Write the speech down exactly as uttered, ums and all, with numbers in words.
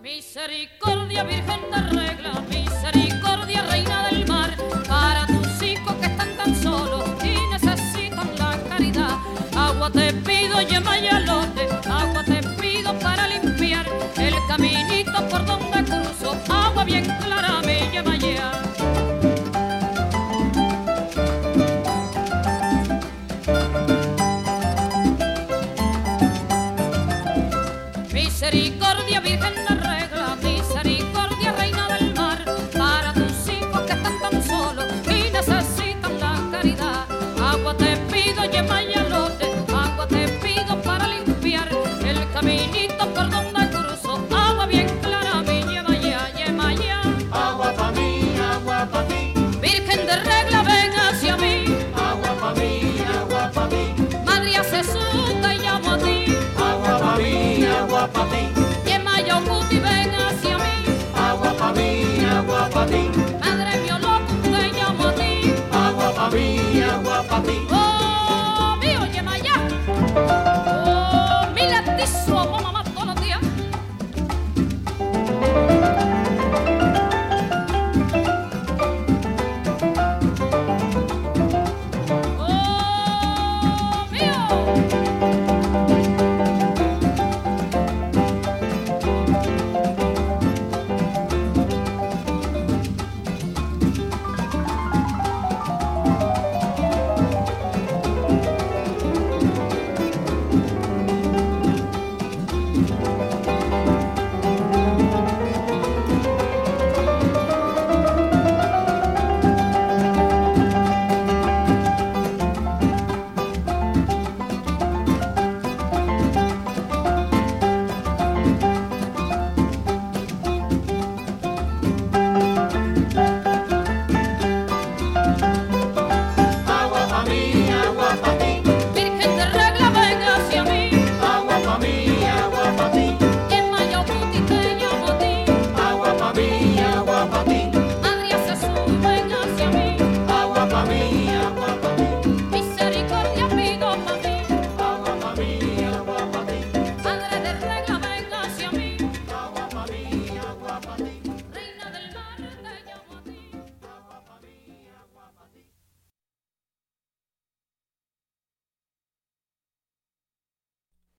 Misericordia, Virgen de regla, misericordia, reina del mar, para tus hijos que están tan solos y necesitan la caridad. Agua te pido, yema y alote, agua te pido para limpiar el caminito por donde cruzo, agua bien clara, mi yema ya. Misericordia, Virgen de regla, misericordia, reina del mar, para tus hijos que están tan solos y necesitan la caridad. Agua te pido, yema y alote, agua te pido para limpiar el caminito por donde cruzo, agua bien clara, mi yema ya, yema ya. Agua pa' mí, agua pa' ti. Virgen de regla, ven hacia mí. Agua pa' mí, agua pa' mí. Madre Jesús, te llamo a ti. Agua pa' mí, agua pa' ti. Yema y Ocuti, ven hacia mí. Agua pa' mí, agua pa' ti. Madre mío loco, te llamo a ti. Agua pa' mí, agua pa' ti. Oh, mío, yema ya. Oh, mi latizo,